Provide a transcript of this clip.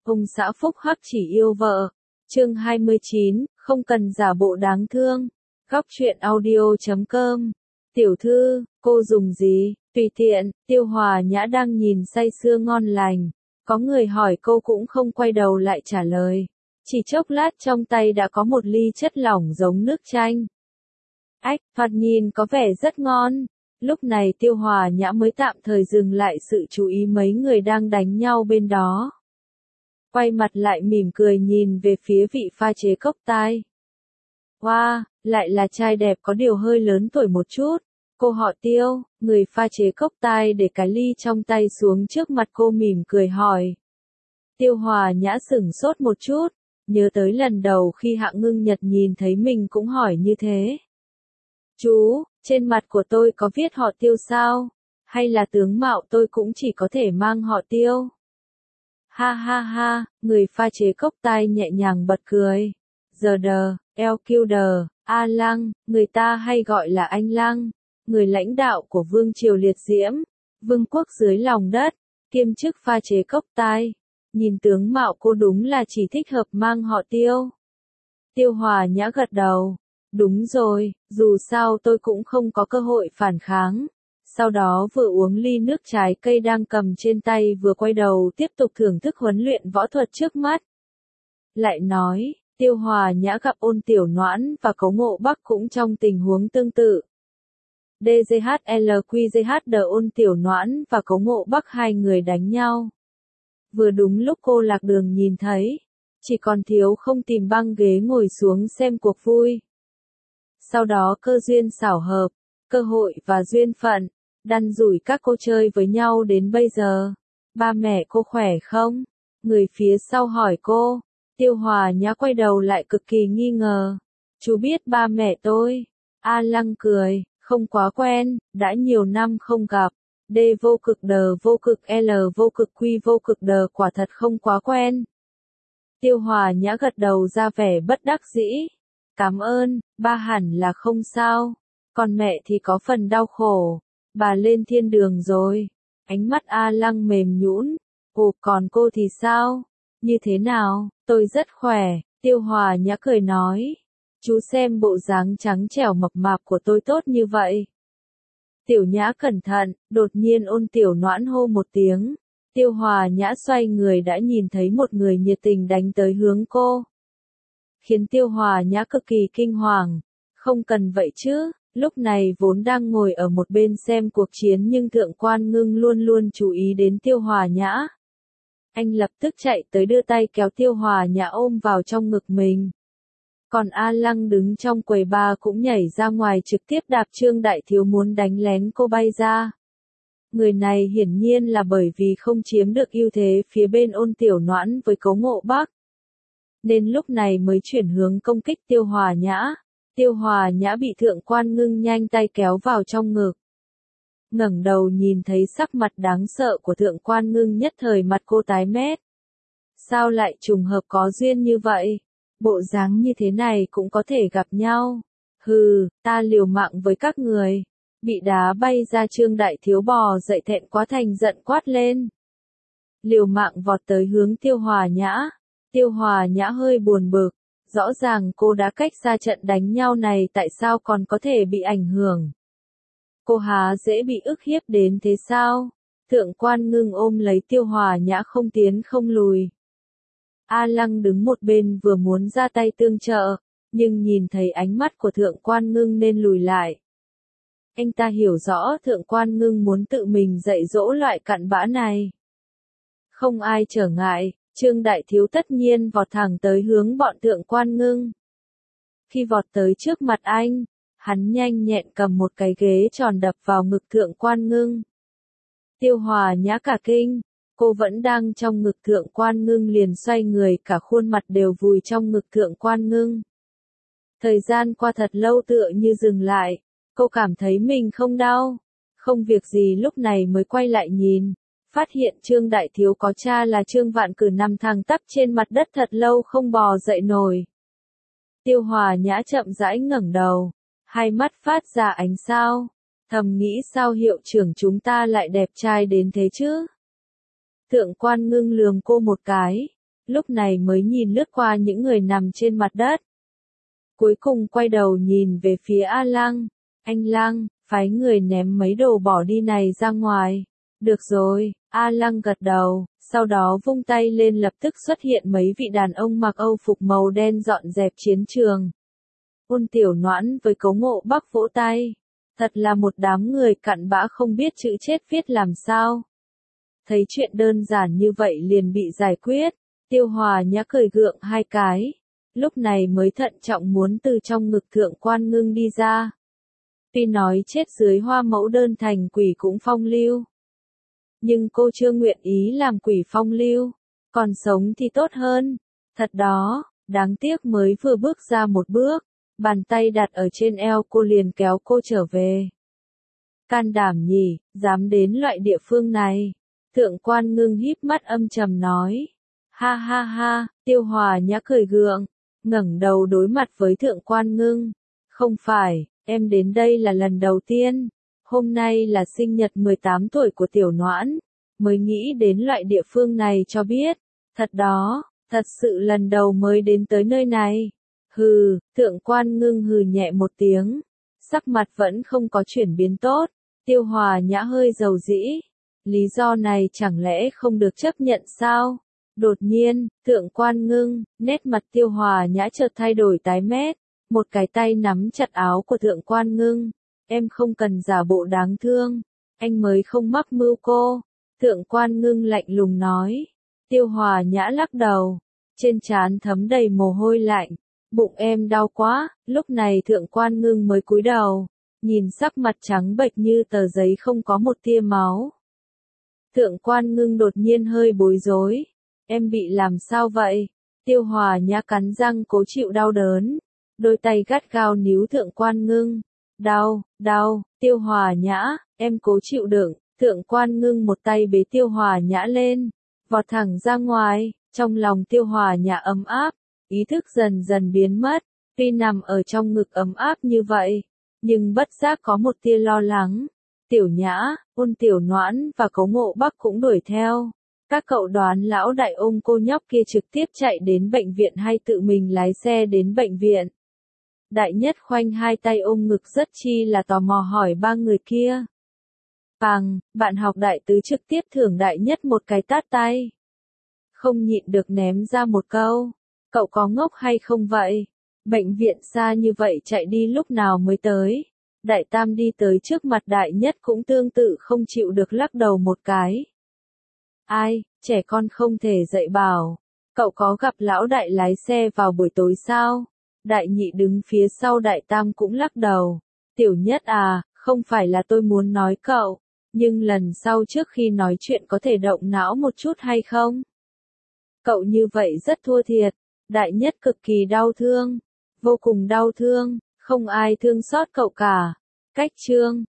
Ông xã phúc hắc chỉ yêu vợ. Chương 29, không cần giả bộ đáng thương. Góc truyện audio.com. Tiểu thư, cô dùng gì? Tùy tiện. Tiêu Hòa Nhã đang nhìn say sưa ngon lành. Có người hỏi cô cũng không quay đầu lại trả lời. Chỉ chốc lát trong tay đã có một ly chất lỏng giống nước chanh. Ách, thoạt nhìn có vẻ rất ngon. Lúc này Tiêu Hòa Nhã mới tạm thời dừng lại sự chú ý mấy người đang đánh nhau bên đó. Quay mặt lại mỉm cười nhìn về phía vị pha chế cốc tai. Wow, lại là trai đẹp có điều hơi lớn tuổi một chút. Cô họ Tiêu, người pha chế cốc tai để cái ly trong tay xuống trước mặt cô mỉm cười hỏi. Tiêu Hòa Nhã sửng sốt một chút, nhớ tới lần đầu khi Hạng Ngưng Nhật nhìn thấy mình cũng hỏi như thế. Chú, trên mặt của tôi có viết họ Tiêu sao? Hay là tướng mạo tôi cũng chỉ có thể mang họ Tiêu? Ha ha ha, người pha chế cốc tai nhẹ nhàng bật cười. Giờ đờ, LQD, A Lăng, người ta hay gọi là anh Lăng, người lãnh đạo của Vương Triều Liệt Diễm, vương quốc dưới lòng đất, kiêm chức pha chế cốc tai. Nhìn tướng mạo cô đúng là chỉ thích hợp mang họ Tiêu. Tiêu Hòa Nhã gật đầu. Đúng rồi, dù sao tôi cũng không có cơ hội phản kháng. Sau đó vừa uống ly nước trái cây đang cầm trên tay vừa quay đầu tiếp tục thưởng thức huấn luyện võ thuật trước mắt. Lại nói, Tiêu Hòa Nhã gặp Ôn Tiểu Noãn và Cố Ngộ Bắc cũng trong tình huống tương tự. DJHLQJHD Ôn Tiểu Noãn và Cố Ngộ Bắc hai người đánh nhau. Vừa đúng lúc cô lạc đường nhìn thấy, chỉ còn thiếu không tìm băng ghế ngồi xuống xem cuộc vui. Sau đó cơ duyên xảo hợp, cơ hội và duyên phận, đan rủi các cô chơi với nhau đến bây giờ. Ba mẹ cô khỏe không? Người phía sau hỏi cô. Tiêu Hòa Nhã quay đầu lại cực kỳ nghi ngờ. Chú biết ba mẹ tôi. A Lăng cười, không quá quen, đã nhiều năm không gặp. D vô cực đờ vô cực L vô cực quy vô cực đờ quả thật không quá quen. Tiêu Hòa Nhã gật đầu ra vẻ bất đắc dĩ. Cảm ơn, ba hẳn là không sao. Còn mẹ thì có phần đau khổ. Bà lên thiên đường rồi. Ánh mắt A Lăng mềm nhũn. Ồ, còn cô thì sao? Như thế nào? Tôi rất khỏe. Tiêu Hòa Nhã cười nói. Chú xem bộ dáng trắng trẻo mập mạp của tôi tốt như vậy. Tiểu Nhã cẩn thận, đột nhiên Ôn Tiểu Noãn hô một tiếng. Tiêu Hòa Nhã xoay người đã nhìn thấy một người nhiệt tình đánh tới hướng cô. Khiến Tiêu Hòa Nhã cực kỳ kinh hoàng. Không cần vậy chứ, lúc này vốn đang ngồi ở một bên xem cuộc chiến nhưng Thượng Quan Ngưng luôn luôn chú ý đến Tiêu Hòa Nhã. Anh lập tức chạy tới đưa tay kéo Tiêu Hòa Nhã ôm vào trong ngực mình. Còn A Lăng đứng trong quầy bar cũng nhảy ra ngoài trực tiếp đạp Trương Đại Thiếu muốn đánh lén cô bay ra. Người này hiển nhiên là bởi vì không chiếm được ưu thế phía bên Ôn Tiểu Noãn với Cố Ngộ Bắc. Nên lúc này mới chuyển hướng công kích Tiêu Hòa Nhã. Tiêu Hòa Nhã bị Thượng Quan Ngưng nhanh tay kéo vào trong ngực. Ngẩng đầu nhìn thấy sắc mặt đáng sợ của Thượng Quan Ngưng nhất thời mặt cô tái mét. Sao lại trùng hợp có duyên như vậy? Bộ dáng như thế này cũng có thể gặp nhau. Hừ, ta liều mạng với các người. Bị đá bay ra Trương Đại Thiếu bò dậy thẹn quá thành giận quát lên. Liều mạng vọt tới hướng Tiêu Hòa Nhã. Tiêu Hòa Nhã hơi buồn bực. Rõ ràng cô đã cách xa trận đánh nhau này tại sao còn có thể bị ảnh hưởng. Cô há dễ bị ức hiếp đến thế sao? Thượng Quan Ngưng ôm lấy Tiêu Hòa Nhã không tiến không lùi. A Lăng đứng một bên vừa muốn ra tay tương trợ, nhưng nhìn thấy ánh mắt của Thượng Quan Ngưng nên lùi lại. Anh ta hiểu rõ Thượng Quan Ngưng muốn tự mình dạy dỗ loại cặn bã này. Không ai trở ngại, Trương Đại Thiếu tất nhiên vọt thẳng tới hướng bọn Thượng Quan Ngưng. Khi vọt tới trước mặt anh, hắn nhanh nhẹn cầm một cái ghế tròn đập vào ngực Thượng Quan Ngưng. Tiêu Hòa Nhã cả kinh, cô vẫn đang trong ngực Thượng Quan Ngưng liền xoay người cả khuôn mặt đều vùi trong ngực Thượng Quan Ngưng. Thời gian qua thật lâu tựa như dừng lại, cô cảm thấy mình không đau. Không việc gì lúc này mới quay lại nhìn, phát hiện Trương Đại Thiếu có cha là Trương Vạn Cử nằm thẳng tắp trên mặt đất thật lâu không bò dậy nổi. Tiêu Hòa Nhã chậm rãi ngẩng đầu, hai mắt phát ra ánh sao, thầm nghĩ sao hiệu trưởng chúng ta lại đẹp trai đến thế chứ? Thượng Quan Ngưng lườm cô một cái, lúc này mới nhìn lướt qua những người nằm trên mặt đất. Cuối cùng quay đầu nhìn về phía A Lăng, anh Lăng, phái người ném mấy đồ bỏ đi này ra ngoài. Được rồi, A Lăng gật đầu, sau đó vung tay lên lập tức xuất hiện mấy vị đàn ông mặc Âu phục màu đen dọn dẹp chiến trường. Ôn Tiểu Noãn với Cố Ngộ Bắc vỗ tay. Thật là một đám người cặn bã không biết chữ chết viết làm sao. Thấy chuyện đơn giản như vậy liền bị giải quyết, Tiêu Hòa Nhã cười gượng hai cái. Lúc này mới thận trọng muốn từ trong ngực Thượng Quan Ngưng đi ra. Tuy nói chết dưới hoa mẫu đơn thành quỷ cũng phong lưu. Nhưng cô chưa nguyện ý làm quỷ phong lưu, còn sống thì tốt hơn. Thật đó, đáng tiếc mới vừa bước ra một bước, bàn tay đặt ở trên eo cô liền kéo cô trở về. Can đảm nhỉ, dám đến loại địa phương này. Thượng Quan Ngưng híp mắt âm trầm nói. Ha ha ha, Tiêu Hòa Nhã cười gượng, ngẩng đầu đối mặt với Thượng Quan Ngưng. Không phải, em đến đây là lần đầu tiên. Hôm nay là sinh nhật 18 tuổi của Tiểu Noãn, mới nghĩ đến loại địa phương này cho biết. Thật đó, thật sự lần đầu mới đến tới nơi này. Hừ, Thượng Quan Ngưng hừ nhẹ một tiếng, sắc mặt vẫn không có chuyển biến tốt. Tiêu Hòa Nhã hơi dầu dĩ. Lý do này chẳng lẽ không được chấp nhận sao? Đột nhiên, Thượng Quan Ngưng, nét mặt Tiêu Hòa Nhã chợt thay đổi tái mét, một cái tay nắm chặt áo của Thượng Quan Ngưng. Em không cần giả bộ đáng thương, anh mới không mắc mưu cô. Thượng Quan Ngưng lạnh lùng nói. Tiêu Hòa Nhã lắc đầu, trên trán thấm đầy mồ hôi lạnh. Bụng em đau quá, lúc này Thượng Quan Ngưng mới cúi đầu, nhìn sắc mặt trắng bệch như tờ giấy không có một tia máu. Thượng Quan Ngưng đột nhiên hơi bối rối. Em bị làm sao vậy? Tiêu Hòa Nhã cắn răng cố chịu đau đớn, đôi tay gắt gao níu Thượng Quan Ngưng. Đau, đau, Tiêu Hòa Nhã, em cố chịu đựng. Thượng Quan Ngưng một tay bế Tiêu Hòa Nhã lên, vọt thẳng ra ngoài. Trong lòng Tiêu Hòa Nhã ấm áp, ý thức dần dần biến mất. Tuy nằm ở trong ngực ấm áp như vậy, nhưng bất giác có một tia lo lắng. Tiểu Nhã, Ôn Tiểu Noãn và Cố Ngộ Bắc cũng đuổi theo. Các cậu đoán lão đại ôm cô nhóc kia trực tiếp chạy đến bệnh viện hay tự mình lái xe đến bệnh viện? Đại Nhất khoanh hai tay ôm ngực rất chi là tò mò hỏi ba người kia. Bằng, bạn học Đại Tứ trực tiếp thưởng Đại Nhất một cái tát tay. Không nhịn được ném ra một câu. Cậu có ngốc hay không vậy? Bệnh viện xa như vậy chạy đi lúc nào mới tới? Đại Tam đi tới trước mặt Đại Nhất cũng tương tự không chịu được lắc đầu một cái. Ai, trẻ con không thể dạy bảo. Cậu có gặp lão đại lái xe vào buổi tối sao? Đại Nhị đứng phía sau Đại Tam cũng lắc đầu. Tiểu Nhất à, không phải là tôi muốn nói cậu, nhưng lần sau trước khi nói chuyện có thể động não một chút hay không? Cậu như vậy rất thua thiệt. Đại Nhất cực kỳ đau thương, vô cùng đau thương, không ai thương xót cậu cả. Cách chương